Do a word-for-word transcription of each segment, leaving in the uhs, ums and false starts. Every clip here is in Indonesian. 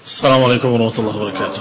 السلام عليكم ورحمة الله وبركاته.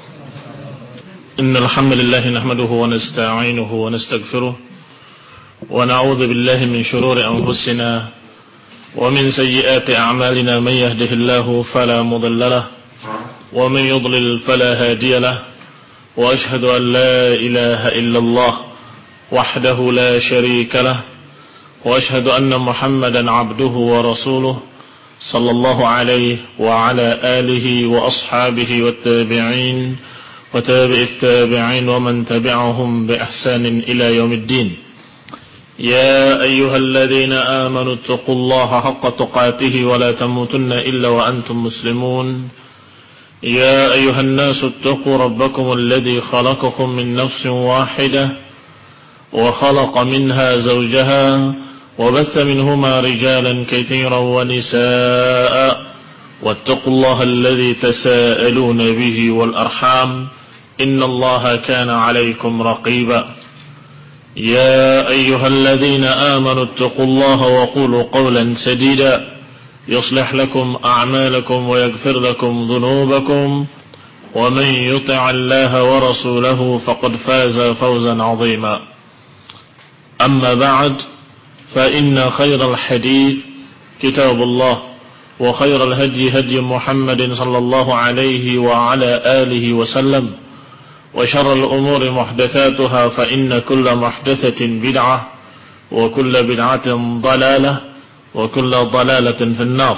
إن الحمد لله نحمده ونستعينه ونستغفره ونعوذ بالله من شرور أنفسنا ومن سيئات أعمالنا. من يهده الله فلا مضل له ومن يضلل فلا هادي له وأشهد أن لا إله إلا الله وحده لا شريك له وأشهد أن محمدا عبده ورسوله صلى الله عليه وعلى آله وأصحابه والتابعين وتابع التابعين ومن تبعهم بإحسان إلى يوم الدين. يا أيها الذين آمنوا اتقوا الله حق تقاته ولا تموتن إلا وأنتم مسلمون. يا أيها الناس اتقوا ربكم الذي خلقكم من نفس واحدة وخلق منها زوجها وبث منهما رجالا كثيرا ونساء واتقوا الله الذي تساءلون به والأرحام إن الله كان عليكم رقيبا. يا أيها الذين آمنوا اتقوا الله وقولوا قولا سديدا يصلح لكم أعمالكم ويغفر لكم ذنوبكم ومن يطع الله ورسوله فقد فاز فوزا عظيما. أما بعد فإن خير الحديث كتاب الله وخير الهدي هدي محمد صلى الله عليه وعلى آله وسلم وشر الأمور محدثاتها فإن كل محدثة بدعة وكل بدعة ضلالة وكل ضلالة في النار.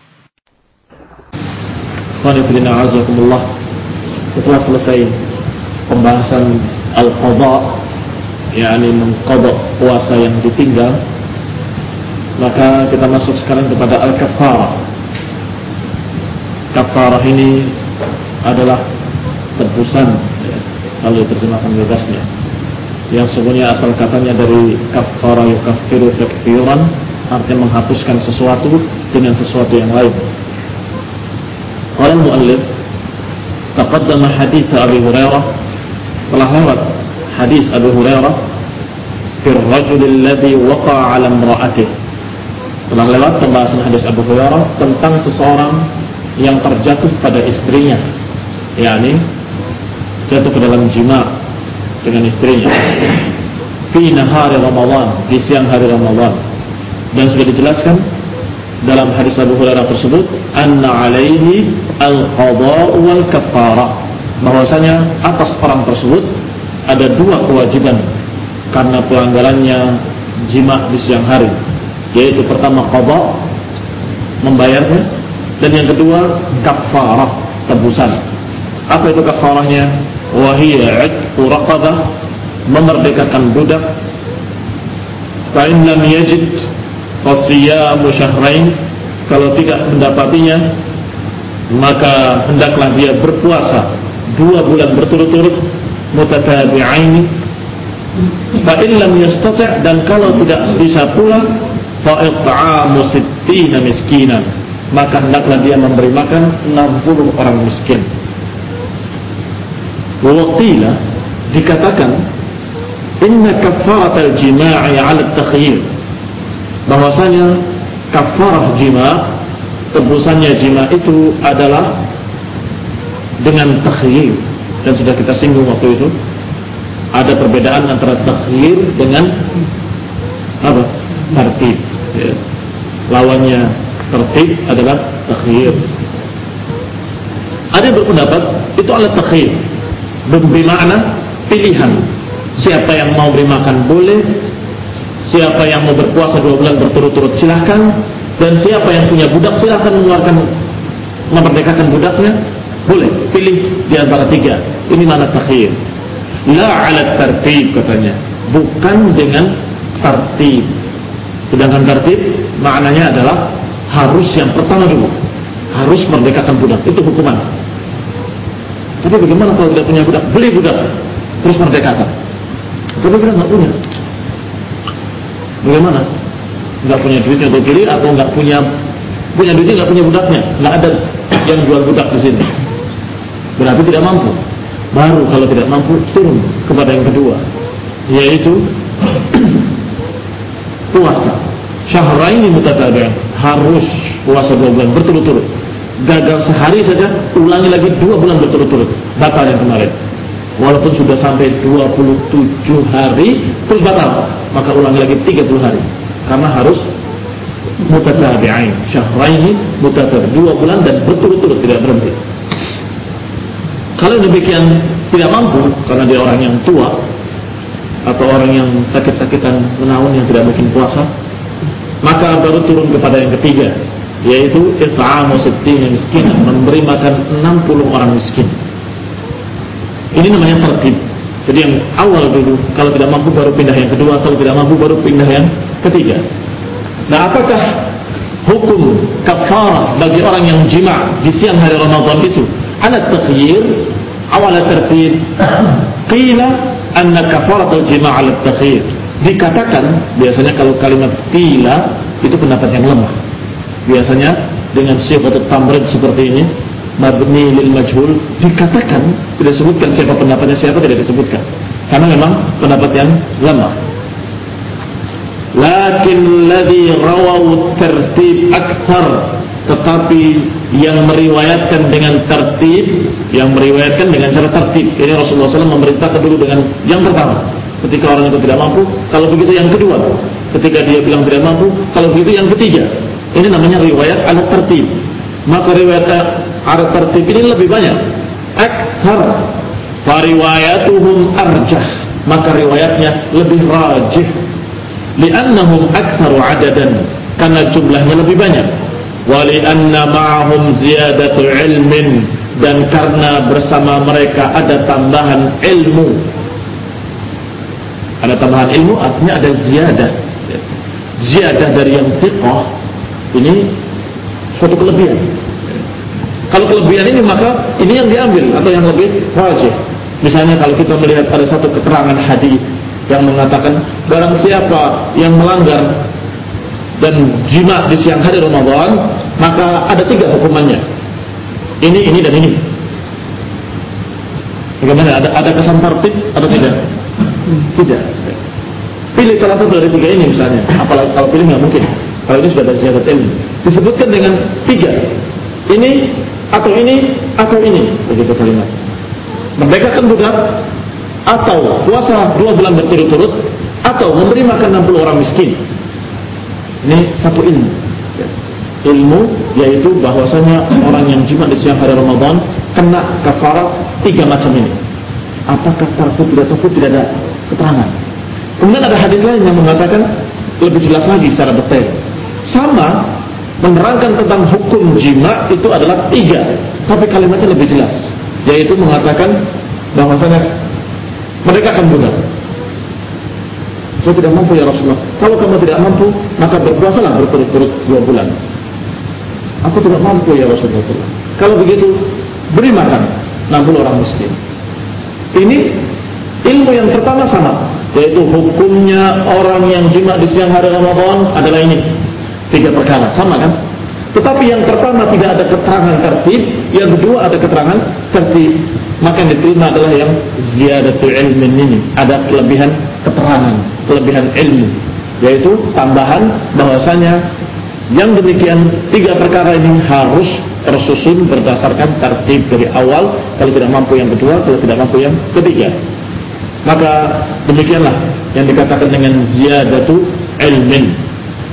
Qanibillah azakumullah. Setelah selesai pembahasan al-qadha, yakni mengqadha puasa yang ditinggal, maka kita masuk sekarang kepada al-kafarah. Kafarah ini adalah tebusan, kalau diterjemahkan bebasnya, yang sebenarnya asal katanya dari kafara yukaffiru takfiran, artinya menghapuskan sesuatu dengan sesuatu yang lain. Qala al-muallif, taqaddama hadits Abi Hurairah, telah lewat hadis Abu Hurairah fi ar-rajul alladhi waqa'a 'ala imra'atihi. Telah lewat pembahasan hadis Abu Hurairah tentang seseorang yang terjatuh pada istrinya, yakni jatuh ke dalam jima' dengan istrinya fi nahari Ramadan, di siang hari Ramadan. Dan sudah dijelaskan dalam hadis Abu Hurairah tersebut, anna alaihi al-qadha' wal kafarah, bahwasanya atas orang tersebut ada dua kewajiban karena pelanggarannya jima' di siang hari, yaitu pertama qadha, membayarnya, dan yang kedua kafarah, tebusan. Apa itu kafarahnya? Wa hiya 'itqu raqabah, memerdekakan budak. Fa in lam yajid fa siyamu syahrain, kalau tidak mendapatinya maka hendaklah dia berpuasa dua bulan berturut-turut, mutatabi'ain. Fa in lam yastati', dan kalau tidak bisa pula, fa it'amu sittina miskinan, maka hendaklah dia memberi makan enam puluh orang miskin. Waqila, dikatakan, inna kafaratal jima'i 'ala at-takhyir, bahwasanya kafarah jima', tebusannya jima' itu adalah dengan takhyir. Dan sudah kita singgung waktu itu, ada perbedaan antara takhyir dengan apa? Tartib, ya. Lawannya tertib adalah takhyir. Ada yang berpendapat itu adalah takhyir, bermakna pilihan. Siapa yang mau beri makan boleh, siapa yang mau berpuasa dua bulan berturut-turut silahkan, dan siapa yang punya budak silahkan mengeluarkan, memerdekakan budaknya, boleh pilih di antara tiga. Ini makna takhyir. La 'ala tartib, katanya, bukan dengan tartib. Sedangkan tartib maknanya adalah harus yang pertama dulu, harus merdekakan budak, itu hukuman. Tapi bagaimana kalau tidak punya budak? Beli budak, terus merdekakan. Tapi kita nggak punya. Bagaimana? Nggak punya duitnya untuk beli, atau nggak punya punya duitnya nggak punya budaknya? Nggak ada yang jual budak di sini. Berarti tidak mampu. Baru kalau tidak mampu turun kepada yang kedua, yaitu puasa syahraini mutatabi'in, harus puasa dua bulan berturut-turut. gagal sehari saja, ulangi lagi dua bulan berturut-turut, batal yang kemarin. Walaupun sudah sampai dua puluh tujuh hari terus batal, maka ulangi lagi tiga puluh hari, karena harus mutatabi'ain, syahraini mutatabi', dua bulan dan berturut-turut tidak berhenti. Kalau demikian tidak mampu karena dia orang yang tua atau orang yang sakit-sakitan menaun yang tidak mungkin puasa, maka baru turun kepada yang ketiga, yaitu it'amu sittina miskinan, memberi makan enam puluh orang miskin. Ini namanya tertib. Jadi yang awal dulu, kalau tidak mampu baru pindah yang kedua, kalau tidak mampu baru pindah yang ketiga. Nah, apakah hukum kafarah bagi orang yang jima' di siang hari Ramadan itu? Ada taghyir awal tertib. Qila anna kafaratul jima' ala taghyir. Dikatakan biasanya kalau kalimat qila itu pendapat yang lemah. Biasanya dengan sifatut tamrid seperti ini, mabni lil majhul, dikatakan, tidak disebutkan siapa pendapatnya, siapa tidak disebutkan, karena memang pendapat yang lemah. Lakin ladzi rawahu tertib akthar, tetapi yang meriwayatkan dengan tertib, yang meriwayatkan dengan cara tertib, ini Rasulullah shallallahu alaihi wasallam memerintahkan dulu dengan yang pertama ketika orang itu tidak mampu, kalau begitu yang kedua ketika dia bilang tidak mampu, kalau begitu yang ketiga. Ini namanya riwayat ala tertib. Maka riwayat ala tertib ini lebih banyak, akthar, fariwayatuhum arjah, maka riwayatnya lebih rajih, li'annahum aktsaru adadan, karena jumlahnya lebih banyak, wa li'anna ma'ahum ziyadatu ilmin, dan karena bersama mereka ada tambahan ilmu. Ada tambahan ilmu artinya ada ziyadah. Ziyadah dari yang thiqah ini suatu kelebihan. Kalau kelebihan ini, maka ini yang diambil atau yang lebih rajih. Misalnya kalau kita melihat ada satu keterangan hadis yang mengatakan barang siapa yang melanggar dan jima' di siang hari Ramadan, maka ada tiga hukumannya. Ini, ini dan ini. Bagaimana? Ada ada kesan tertib atau tidak? Tidak. Pilih salah satu dari tiga ini misalnya. Apalagi kalau pilih nggak mungkin. Kalau ini sudah ada ziyadat ilmu. Disebutkan dengan tiga. Ini atau ini atau ini, begitu kalimat. Merdekakan budak, atau puasa dua bulan berturut-turut, atau memberi makan enam puluh orang miskin. Ini satu ilmu. Ilmu yaitu bahwasanya orang yang jima di siang hari Ramadan kena kafarah tiga macam ini. Apakah tertib tidak tertib, tidak ada keterangan. Kemudian ada hadis lain yang mengatakan lebih jelas lagi secara detail. Sama menerangkan tentang hukum jima itu adalah tiga, tapi kalimatnya lebih jelas, yaitu mengatakan bahwasanya mereka akan budak. Saya tidak mampu ya Rasulullah. Kalau kamu tidak mampu, maka berpuasalah berturut-turut dua bulan. Aku tidak mampu ya Rasulullah. Kalau begitu, beri makan enam puluh orang miskin. Ini ilmu yang pertama sama, yaitu hukumnya orang yang jima di siang hari Ramadan adalah ini. Tiga perkara, sama kan? Tetapi yang pertama tidak ada keterangan tertib, yang kedua ada keterangan tertib. Maka yang diterima adalah yang ziyadatu ilmin ini, ada kelebihan keterangan, kelebihan ilmu, yaitu tambahan bahwasanya yang demikian tiga perkara ini harus tersusun berdasarkan tertib dari awal. Kalau tidak mampu yang kedua, kalau tidak mampu yang ketiga. Maka demikianlah yang dikatakan dengan ziyadatu ilmin.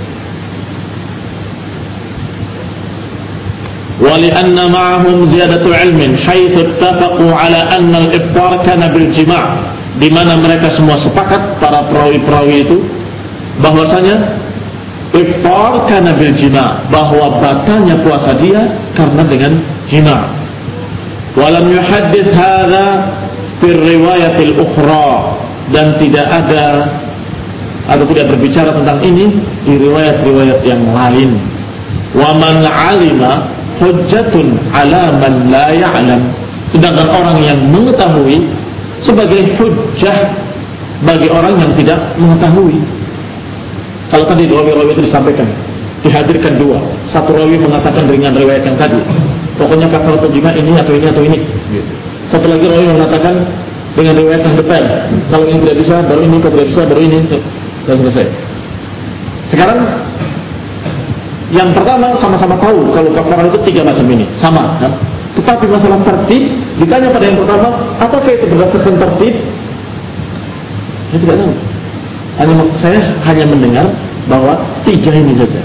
ولأن معهم زيادة علم حيث اتفقوا على أن الإفطار كان بالجماع, di mana mereka semua sepakat para perawi-perawi itu bahwasanya iftar kana bil jima', bahwa batalnya puasa dia karena dengan jima'. Walam yuhaddits hadza fi riwayat al-ukhra, dan tidak ada atau tidak berbicara tentang ini di riwayat-riwayat yang lain. Wa man 'alima hujjatun ala man la ya'lam, sedangkan orang yang mengetahui sebagai hujjah bagi orang yang tidak mengetahui. Kalau tadi rawi-rawi itu disampaikan, dihadirkan dua, satu rawi mengatakan dengan riwayat yang tadi, pokoknya kafaratul jima' ini atau ini atau ini. Satu lagi rawi mengatakan dengan riwayat yang detail, kalau ini tidak bisa baru ini, kalau tidak bisa baru ini, dan selesai. Sekarang Yang pertama sama-sama tahu kalau kafarah itu tiga macam ini, sama kan? Tetapi masalah tertib, ditanya pada yang pertama, apakah itu berdasarkan tertib? Saya tidak tahu. Hanya saya hanya mendengar bahwa tiga ini saja.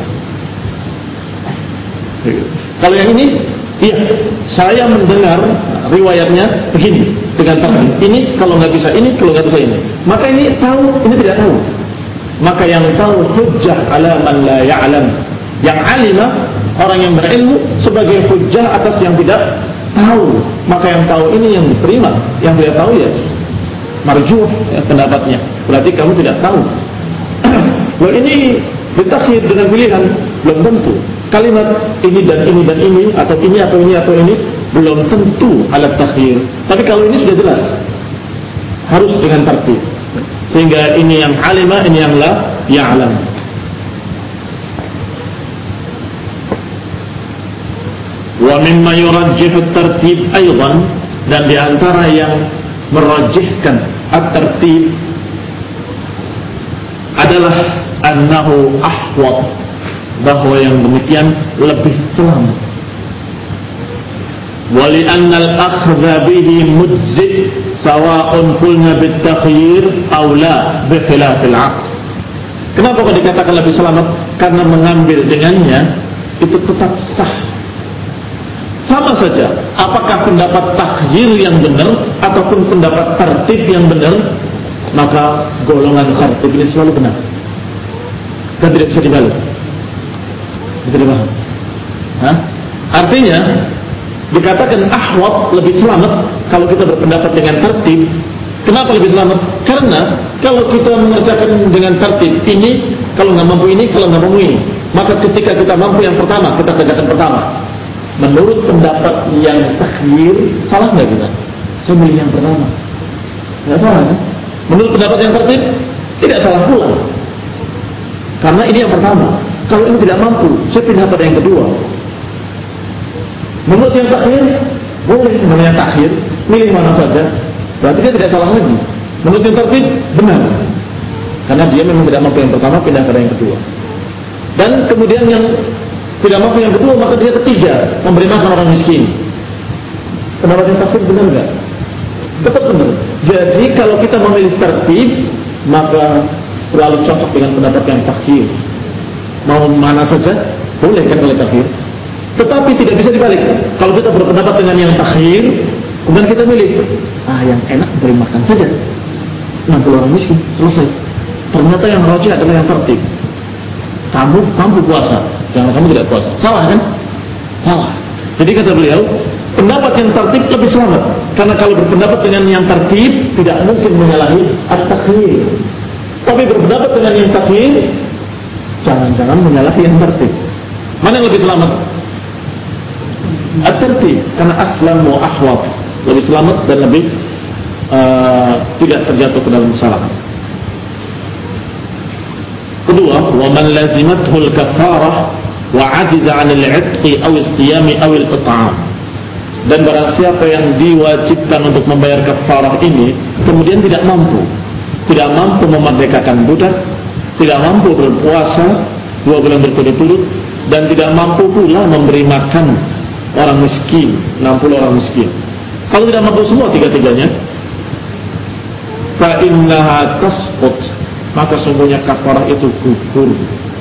Kalau yang ini, iya, saya mendengar riwayatnya begini dengan tertib. Ini kalau nggak bisa ini, kalau nggak bisa ini. Maka ini tahu, ini tidak tahu. Maka yang tahu hujjah ala man la ya'lam. Yang alimah, orang yang berilmu sebagai hujjah atas yang tidak tahu. Maka yang tahu ini yang diterima, yang tidak tahu ya marjuh ya, pendapatnya. Berarti kamu tidak tahu. Loh ini ditakhir dengan pilihan, belum tentu. Kalimat ini dan ini dan ini, atau ini atau ini atau ini, belum tentu alat takhir. Tapi kalau ini sudah jelas, harus dengan tertib. Sehingga ini yang alimah, ini yang la ya'lam. Wa mimma yurajjihu at-tartib aidan, dan di antara yang merajihkan at-tartib adalah annahu ahwat, bahwa yang demikian lebih selamat. Wa li anna al-akhdha bihi mujzi' sawa'un qulna bit-takhyir aw la bi khilaf al-'aks. Kenapa kok dikatakan lebih selamat? Karena mengambil dengannya itu tetap sah. Sama saja, apakah pendapat takhyir yang benar ataupun pendapat tertib yang benar, maka golongan tertib ini selalu benar dan tidak bisa dibalik. Bisa dipaham? Hah? Artinya dikatakan ahwat, lebih selamat kalau kita berpendapat dengan tertib. Kenapa lebih selamat? Karena kalau kita mengerjakan dengan tertib ini, kalau nggak mampu ini, kalau nggak mampu ini, maka ketika kita mampu yang pertama, kita kerjakan pertama. Menurut pendapat yang takhyir, salah nggak kita? Saya milih yang pertama, nggak salah kan? Menurut pendapat yang tertib, tidak salah pula, karena ini yang pertama. Kalau ini tidak mampu, saya pindah pada yang kedua. Menurut yang takhyir, boleh namanya takhyir, milih mana saja, berarti dia tidak salah lagi. Menurut yang tertib, benar, karena dia memang tidak mampu yang pertama, pindah pada yang kedua. Dan kemudian yang tidak mampu yang kedua, maka dia ketiga, memberi makan orang miskin. Pendapat yang takhyir benar enggak? Tetap benar. Jadi kalau kita memilih tertib, maka terlalu cocok dengan pendapat yang takhyir. Mau mana saja, boleh kan kalau takhyir. Tetapi tidak bisa dibalik. Kalau kita berpendapat dengan yang takhyir, kemudian kita milih, ah yang enak beri makan saja enam puluh orang miskin, selesai. Ternyata yang rajih adalah yang tertib. Kamu mampu puasa, jangan kamu tidak puasa. Salah kan? Salah. Jadi kata beliau, pendapat yang tertib lebih selamat. Karena kalau berpendapat dengan yang tertib, tidak mungkin menyalahi at-takhyir. Tapi berpendapat dengan yang takhyir, jangan-jangan menyalahi yang tertib. Mana yang lebih selamat? At-tertib, karena aslam wa ahwat, lebih selamat dan lebih uh, tidak terjatuh ke dalam kesalahan. Kedua, wa man lazimathul kafarah wa 'ajiza 'anil 'itqi aw as-siyami aw al-it'am. Dan barang siapa yang diwajibkan untuk membayar kafarah ini kemudian tidak mampu, tidak mampu memerdekakan budak, tidak mampu berpuasa dua bulan berturut-turut, dan tidak mampu pula memberi makan orang miskin, enam puluh orang miskin. Kalau tidak mampu semua tiga-tiganya, fa innaha tasqut, maka sungguhnya kafarah itu gugur.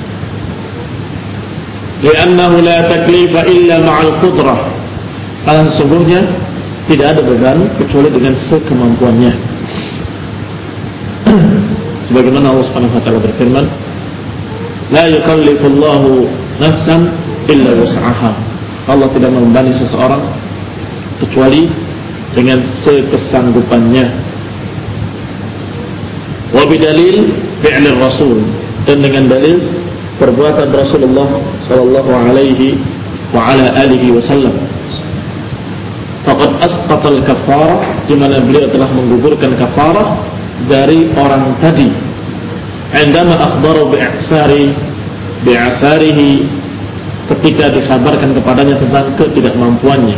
Li'annahu la taklifa illa ma'al qudrah, karena sesungguhnya tidak ada beban kecuali dengan sekemampuannya. Sebagaimana Allah Subhanahu wa taala berfirman, la yukallifullahu nafsan illa wus'aha. Allah tidak membebani seseorang kecuali dengan sekesanggupannya. Wa bidalil fi'lir rasul, dan dengan dalil perbuatan Rasulullah sallallahu alaihi wa ala alihi wasallam. Faqad asqatal kafarah, di mana beliau telah menggugurkan kafarah dari orang tadi. Indama akhbaru bi'asari bi'asarihi, ketika dikabarkan kepadanya tentang ketidakmampuannya.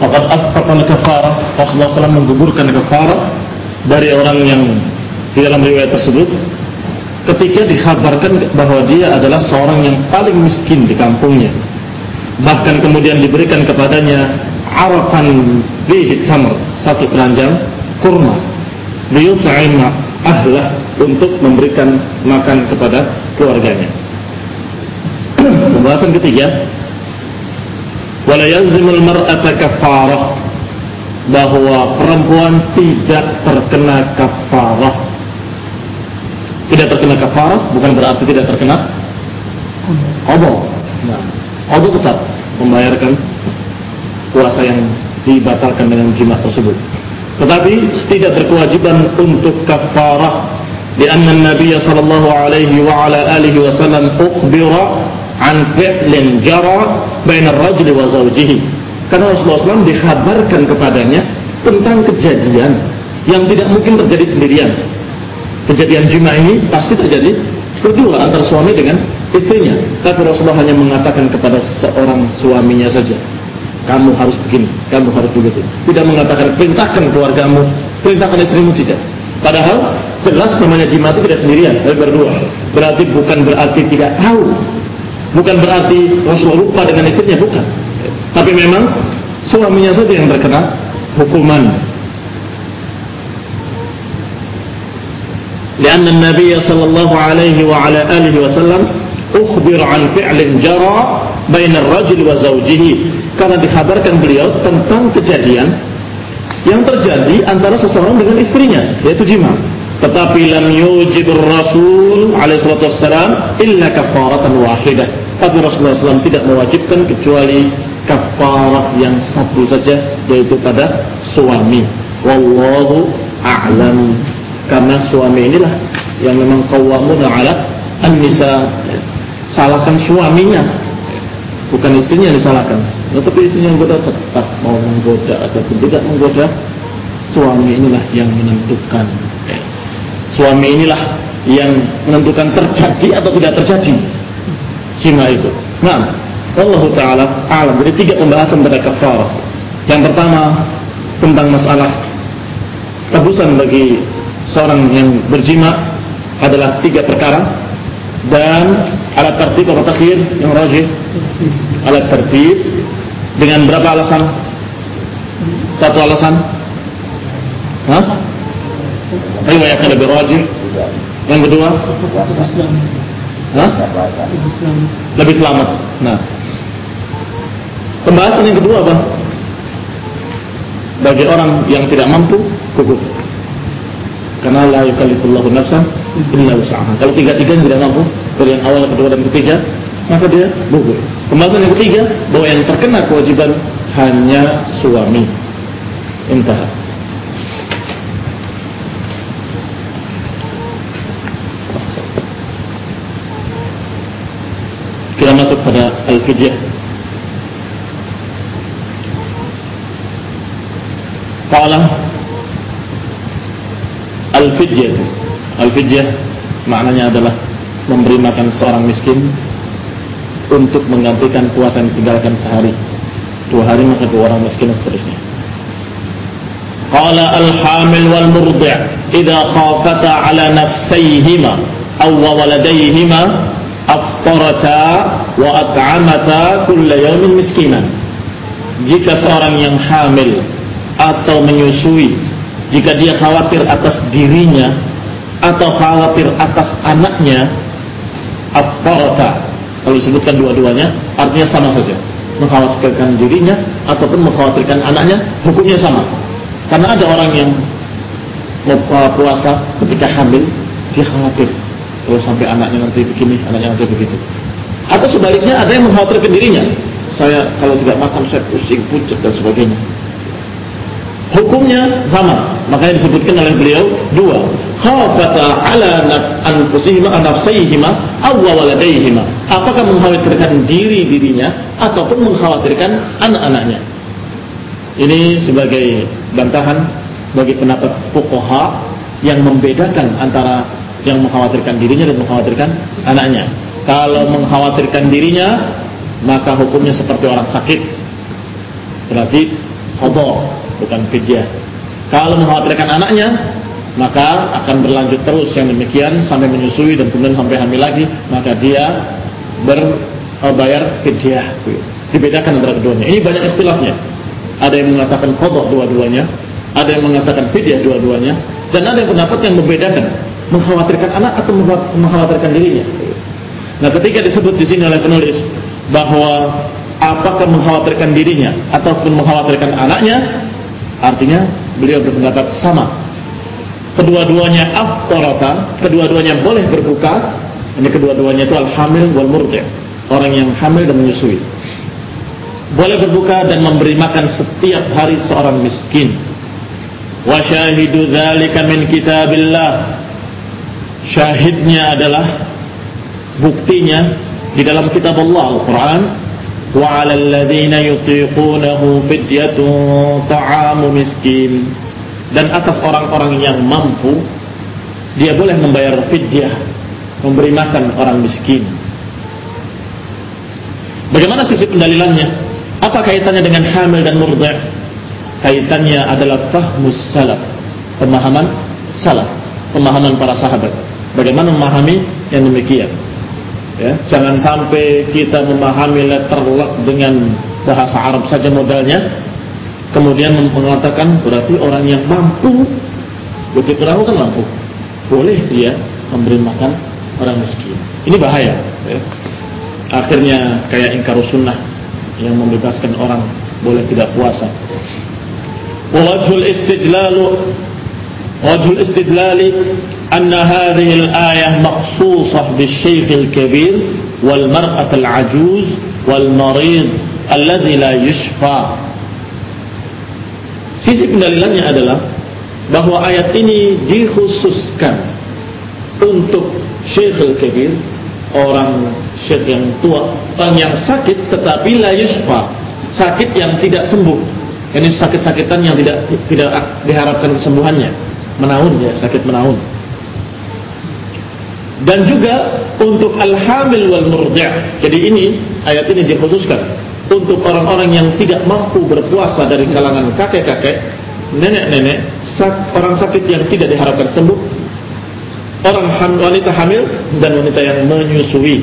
faqad asqata al-kafarah, Rasulullah sallallahu alaihi wasallam menggugurkan kafarah dari orang yang di dalam riwayat tersebut ketika dikhabarkan bahwa dia adalah seorang yang paling miskin di kampungnya. Bahkan kemudian diberikan kepadanya araqan bihi tamr, satu keranjang kurma, liyut'ima ahlah, untuk memberikan makan kepada keluarganya. Pembahasan ketiga, wala yalzimul mar'ata kafarah, bahwa perempuan tidak terkena kafarah. Tidak terkena kafarah bukan berarti tidak terkena qada. Nah, qada tetap membayarkan puasa yang dibatalkan dengan jima tersebut. Tetapi tidak berkewajiban untuk kafarah, karena Nabi sallallahu alaihi wa ala alihi wasallam ukhbira an fi'lin jara baina ar-rajuli wa zawjihi. Karena Rasulullah shallallahu alaihi wasallam dikhabarkan kepadanya tentang kejadian yang tidak mungkin terjadi sendirian. Kejadian jima ini pasti terjadi berdua antara suami dengan istrinya. Tapi Rasulullah hanya mengatakan kepada seorang suaminya saja, kamu harus begini, kamu harus begitu. Tidak mengatakan perintahkan keluargamu, perintahkan istrimu, tidak. Padahal jelas namanya jima itu tidak sendirian, tapi berdua. Berarti bukan berarti tidak tahu, bukan berarti Rasulullah lupa dengan istrinya, bukan. Tapi memang suaminya saja yang terkena hukuman. Karena Nabi sallallahu alaihi wa ala alihi wasallam ukhbir an fi'lin jara baina ar-rajuli wa zawjihi, karena dikhabarkan beliau tentang kejadian yang terjadi antara seseorang dengan istrinya, yaitu jima. Tetapi lam yujibur Rasul alaihi salatu wassalam illa kafaratan wahidah. Tapi Rasulullah sallallahu alaihi wasallam tidak mewajibkan kecuali kafarah yang satu saja, yaitu pada suami. Wallahu a'lam. Karena suami inilah yang memang qawwamuna 'ala an-nisa. Salahkan suaminya, bukan istrinya yang disalahkan. Tetapi istrinya yang menggoda, tetap mau menggoda ataupun tidak menggoda, suami inilah yang menentukan. Suami inilah yang menentukan terjadi atau tidak terjadi jima itu. Nah, wallahu ta'ala a'lam. Jadi tiga pembahasan pada kafarah. Yang pertama tentang masalah tebusan bagi seorang yang berjima adalah tiga perkara, dan alat tertib atau takhir yang rajih. Alat tertib dengan berapa alasan? Satu alasan, hah? Riwayat yang lebih rajih. Yang kedua, hah? Lebih selamat. Nah, pembahasan yang kedua apa? Bagi orang yang tidak mampu, gugur. Karena la yukallifullahu nafsan illa wus'aha. Kalau tiga-tiganya tidak mampu, dari yang awal, kedua, dan ketiga, maka dia gugur. Pembahasan yang ketiga, bahwa yang terkena kewajiban hanya suami. Intah. Kita masuk pada al-fidyah. Qala al-fidyah. Al-fidyah maknanya adalah memberi makan seorang miskin untuk menggantikan puasa yang ditinggalkan sehari, dua hari maka dua orang miskin dan seterusnya. Qala al-hamil wal murdi' idza khafata ala nafsayhima aw waladayhima aftarata wa at'amata kulla yawmin miskinan. Jika seorang yang hamil atau menyusui, jika dia khawatir atas dirinya atau khawatir atas anaknya, aftarata, kalau disebutkan dua-duanya artinya sama saja, mengkhawatirkan dirinya ataupun mengkhawatirkan anaknya, hukumnya sama. Karena ada orang yang mau puasa ketika hamil, dia khawatir kalau sampai anaknya nanti begini, anaknya nanti begitu. Atau sebaliknya ada yang mengkhawatirkan dirinya, saya kalau tidak makan saya pusing, pucat dan sebagainya. Hukumnya sama, makanya disebutkan oleh beliau dua. Khafata ala anfusihima nafsayhima aw waladayhima. Apakah mengkhawatirkan diri dirinya ataupun mengkhawatirkan anak-anaknya? Ini sebagai bantahan bagi pendapat fuqaha yang membedakan antara yang mengkhawatirkan dirinya dan mengkhawatirkan anaknya. Kalau mengkhawatirkan dirinya, maka hukumnya seperti orang sakit. Berarti qadha, bukan fidyah. Kalau mengkhawatirkan anaknya, maka akan berlanjut terus yang demikian sampai menyusui dan kemudian sampai hamil lagi, maka dia berbayar fidyah. Dibedakan antara keduanya. Ini banyak ikhtilafnya. Ada yang mengatakan qadha dua-duanya, ada yang mengatakan fidyah dua-duanya, dan ada yang pendapat yang membedakan mengkhawatirkan anak atau mengkhawatirkan dirinya. Nah, ketika disebut di sini oleh penulis bahwa apakah mengkhawatirkan dirinya ataupun mengkhawatirkan anaknya, artinya beliau berpendapat sama. Kedua-duanya aftarata, kedua-duanya boleh berbuka. Ini kedua-duanya itu al-hamil wal murdi', orang yang hamil dan menyusui. Boleh berbuka dan memberi makan setiap hari seorang miskin. Wa syahidu dzalika min kitabillah. Syahidnya adalah, buktinya di dalam kitab Allah Al-Quran. Wa 'alal ladzina yutiqunahu fidyatun ta'amu miskin. Dan atas orang-orang yang mampu, dia boleh membayar fidyah, memberi makan orang miskin. Bagaimana sisi pendalilannya? Apa kaitannya dengan hamil dan murdi'? Kaitannya adalah fahmus salaf, pemahaman salaf, pemahaman para sahabat. Bagaimana memahami yang demikian? Ya, jangan sampai kita memahami letterlock dengan bahasa Arab saja modalnya, kemudian mengatakan berarti orang yang mampu, begitu tahu kan mampu, boleh dia memberi makan orang miskin. Ini bahaya. Ya. Akhirnya kayak ingkarus sunnah yang membebaskan orang boleh tidak puasa. Wajhul istidlalu wajhul istidlali anna hadhihi al-ayah makhsusah bil-shaykh al-kabir wal mar'at al-ajuz wal marid alladhi la yushfa. Sisi pendalilannya adalah bahwa ayat ini dikhususkan untuk syekh al-kabir, orang syekh yang tua, orang yang sakit tetapi la yushfa, sakit yang tidak sembuh. Ini sakit-sakitan yang tidak tidak diharapkan kesembuhannya, menaun ya, sakit menaun. Dan juga untuk al-hamil wal murdi'. Jadi ini ayat ini dikhususkan untuk orang-orang yang tidak mampu berpuasa dari kalangan kakek-kakek, nenek-nenek, orang sakit yang tidak diharapkan sembuh, orang ham, wanita hamil dan wanita yang menyusui.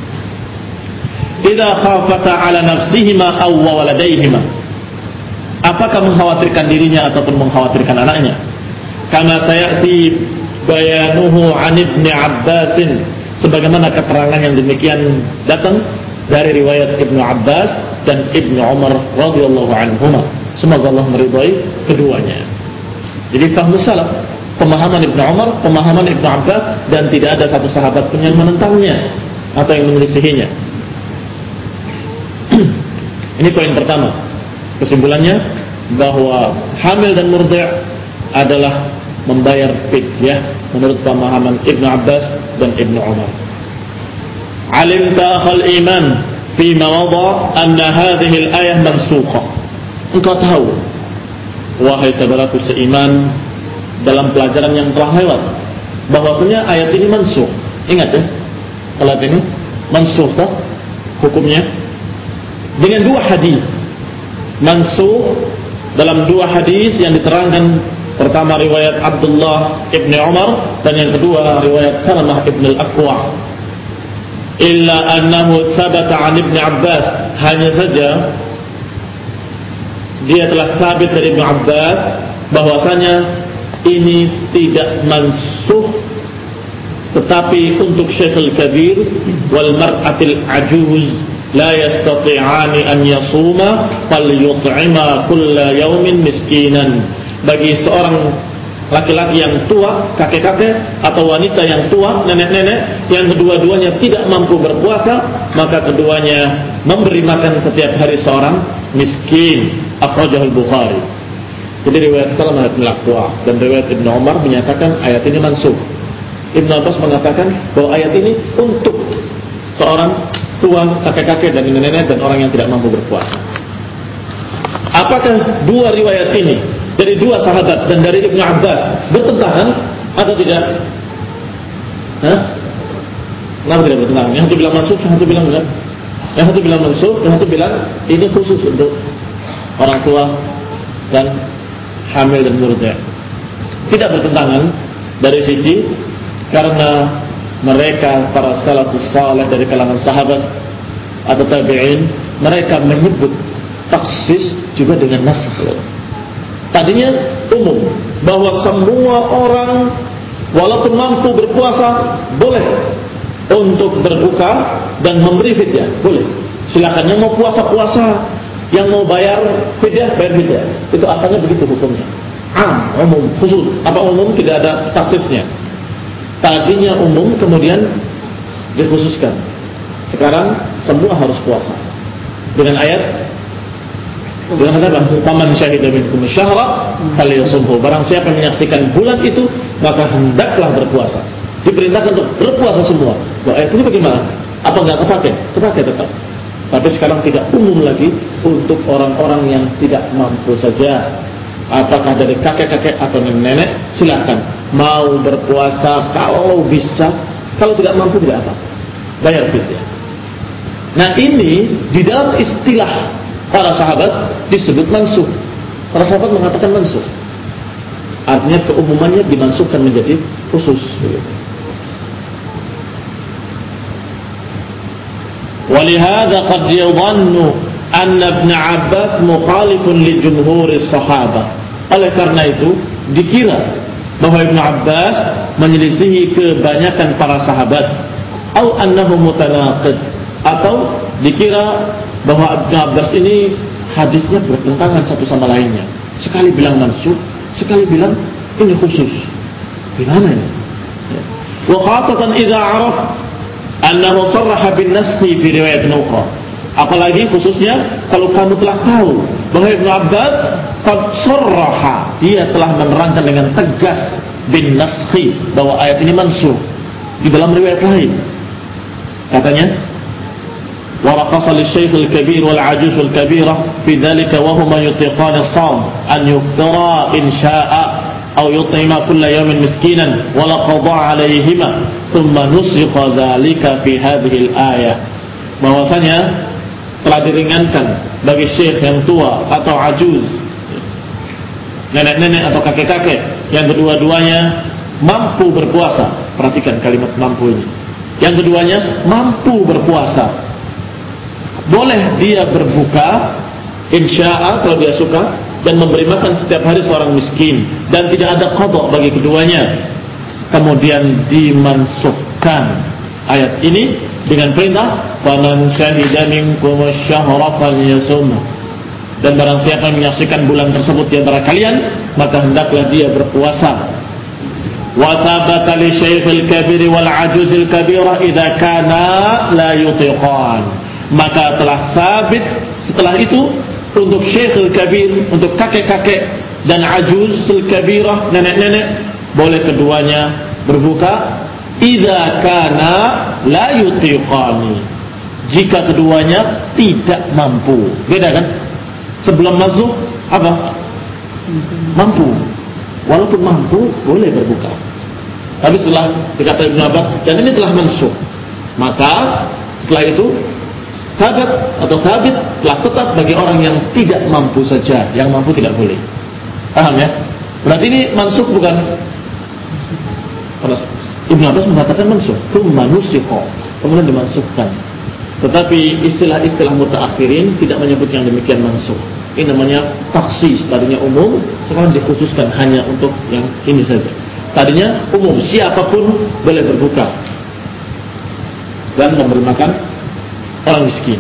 Idza khafata ala nafsihima aw waladaihima. Apakah mengkhawatirkan dirinya ataupun mengkhawatirkan anaknya? Kama sayati bayanuhu an Ibnu Abbas, sebagaimana keterangan yang demikian datang dari riwayat Ibnu Abbas dan Ibnu Umar radhiyallahu anhuma. Semoga Allah meridai keduanya. Jadi fahmu salaf, pemahaman Ibnu Umar, pemahaman Ibnu Abbas, dan tidak ada satu sahabat pun yang menentangnya atau yang menyelisihinya. Ini poin pertama. Kesimpulannya bahwa hamil dan murdi' adalah membayar fidyah menurut pemahaman Ibnu Abbas dan Ibnu Umar. Alimta akhal iman fi mawada' anna hadhihi al-ayah mansukhah. Engkau tahu, wahai saudaraku seiman, dalam pelajaran yang telah lewat, bahwasanya ayat ini mansukh. Ingat ya, ayat ini mansukh tak? Hukumnya dengan dua hadis. Mansukh dalam dua hadis yang diterangkan, pertama riwayat Abdullah ibn Umar dan yang kedua riwayat Salamah ibn al-Aqwa. Illa annahu sabata an Ibn Abbas, hanya saja dia telah sabit dari Ibn Abbas bahwasanya ini tidak mansukh, tetapi untuk Syekh al-Kabir wal mar'atil ajuz la yastati'ani an yasuma falyut'ima kulla yawmin miskinan. Bagi seorang laki-laki yang tua, kakek-kakek, atau wanita yang tua, nenek-nenek, yang kedua-duanya tidak mampu berpuasa, maka keduanya memberi makan setiap hari seorang miskin. Akhrajahul Bukhari. Jadi riwayat Salamah bin Al-Aqwa dan riwayat Ibnu Umar menyatakan ayat ini mansukh. Ibnu Abbas mengatakan bahwa ayat ini untuk seorang tua, kakek-kakek dan nenek-nenek dan orang yang tidak mampu berpuasa. Apakah dua riwayat ini dari dua sahabat dan dari Ibnu Abbas bertentangan atau tidak? Hah? Kenapa tidak bertentangan? Yang satu bilang mansukh, yang satu bilang enggak. Yang satu bilang mansukh, yang satu bilang ini khusus untuk orang tua, dan hamil dan murdi'. Tidak bertentangan dari sisi karena mereka para salafus saleh dari kalangan sahabat atau tabi'in, mereka menyebut taksis juga dengan nasakh. Tadinya umum bahwa semua orang walaupun mampu berpuasa boleh untuk berbuka dan memberi fidyah, boleh. Silakan, yang mau puasa-puasa, yang mau bayar fidyah, bayar fidyah. Itu asalnya begitu hukumnya. Am, umum, khusus. Apa umum? Tidak ada taksisnya. Tadinya umum, kemudian dikhususkan. Sekarang semua harus puasa. Dengan ayat, dengan apa? Faman syahida minkum syahra falyasumhu. Barang siapa yang menyaksikan bulan itu, maka hendaklah berpuasa. Diperintahkan untuk berpuasa semua. Wah, ayat ini bagaimana? Apa enggak terpakai? Terpakai tetap. Tapi sekarang tidak umum lagi untuk orang-orang yang tidak mampu saja. Apakah dari kakek-kakek atau nenek-nenek, silahkan. Mau berpuasa kalau bisa, kalau tidak mampu tidak apa, bayar fidyah. Nah ini di dalam istilah para sahabat disebut mansukh. Para sahabat mengatakan mansukh. Artinya keumumannya dimansukkan menjadi khusus. Walihada qad yadhannu anna Ibn Abbas mukhalifun li jumhuri sahabah. Oleh karena itu dikira bahwa Ibn Abbas menyelisihi kebanyakan para sahabat, atau annahu mutanaqid, atau dikira bahwa Ibn Abbas ini hadisnya bertentangan satu sama lainnya. Sekali bilang mansukh, sekali bilang ini khusus. Gimana ini? Wa khasatan idza 'araf annahu sarraha bin naskhi fi riwayat ukhra. Apalagi khususnya kalau kamu telah tahu bahwa Ibnu Abbas qad sarraha, dia telah menerangkan dengan tegas bin naskhi bahwa ayat ini mansukh di dalam riwayat lain. Katanya, wa rakhasa lisy-syaikh al-kabir wal 'ajuz al-kabira fi dhalika wa huma yutiqan as-shawm an yuftara in sha'a aw yut'ima kulla yawmin miskinan wa la qada 'alayhima thumma nusikha dhalika fi hadhihi al-ayah. Bahwasanya telah diringankan bagi syekh yang tua atau ajuz, nenek-nenek atau kakek-kakek yang kedua-duanya mampu berpuasa. Perhatikan kalimat mampu ini. Yang keduanya mampu berpuasa, boleh dia berbuka insya'a kalau dia suka, dan memberi makan setiap hari seorang miskin, dan tidak ada qada bagi keduanya. Kemudian dimansukhkan ayat ini dengan perintah faman syahida minkum asy-syahra falyasum, dan barang siapa yang menyaksikan bulan tersebut di antara kalian, maka hendaklah dia berpuasa. Wa thabata li syaikhil kabir wal ajuzil kabira idza kana la yutiqan, maka telah sabit setelah itu untuk syaikhil kabir, untuk kakek-kakek dan ajuzil kabirah, nenek-nenek, boleh keduanya berbuka idza kana la yutiqani, jika keduanya tidak mampu. Beda kan? Sebelum masuk apa? Mampu. Walaupun mampu boleh berbuka. Tapi setelah dikata Ibn Abbas dan ini telah mansukh, maka setelah itu sahabat atau sabit telah tetap bagi orang yang tidak mampu saja, yang mampu tidak boleh. Paham ya? Berarti ini mansukh bukan? Ibn Abbas mengatakan mansukh, tsumma nusikha, kemudian dimansukhkan. Tetapi istilah-istilah mutaakhirin tidak menyebut yang demikian mansukh. Ini namanya taksis. Tadinya umum, sekarang dikhususkan hanya untuk yang ini saja. Tadinya umum, siapapun boleh berbuka dan memberi makan orang miskin.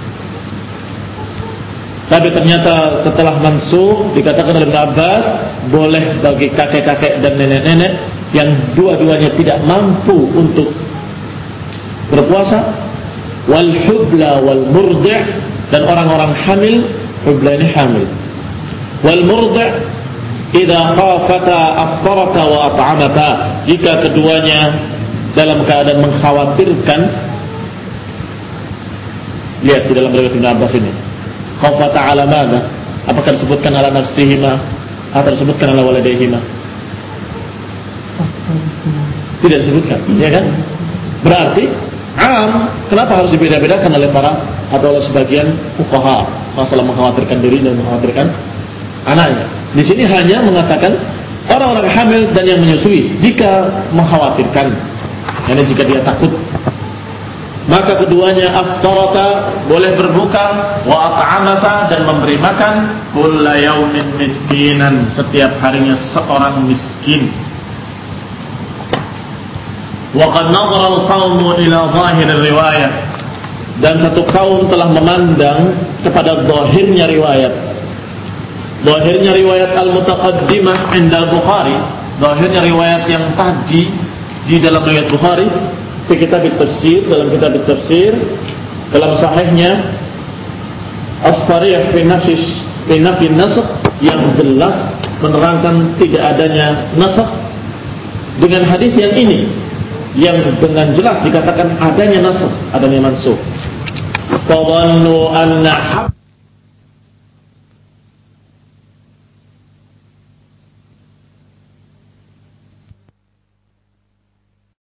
Tapi ternyata setelah mansukh dikatakan oleh Ibn Abbas, boleh bagi kakek-kakek dan nenek-nenek yang dua-duanya tidak mampu untuk berpuasa, wal hubla wal murdi', dan orang-orang hamil. Hubla ini hamil. Wal murdi' idza khafata aftarata wa at'amata, jika keduanya dalam keadaan mengkhawatirkan. Lihat di dalam riwayat Ibn Abbas ini, khafata ala mana? Apakah disebutkan ala nafsihima atau disebutkan ala waladayhima? Tidak disebutkan, ya kan? Berarti am, kenapa harus dibeda-bedakan oleh para atau oleh sebagian fuqaha masalah mengkhawatirkan diri dan mengkhawatirkan anaknya. Di sini hanya mengatakan orang-orang hamil dan yang menyusui jika mengkhawatirkan, yani jika dia takut, maka keduanya aftarata, boleh berbuka, wa at'amata, dan memberi makan, kulla yaumin miskinan, setiap harinya seorang miskin. Wa qad nadhara al-qawmu ila zahir riwayat, dan satu kaum telah memandang kepada zahirnya riwayat. Zahirnya riwayat al-mutaqaddimah 'inda al-Bukhari, zahirnya riwayat yang tadi di dalam riwayat Bukhari, di kitab tafsir, dalam kitab tafsir, dalam sahihnya as-sarih fi nafsi fi nafi nasakh, yang jelas menerangkan tidak adanya nasakh, dengan hadis yang ini yang dengan jelas dikatakan adanya nasakh, adanya mansukh. Fa dhannu anna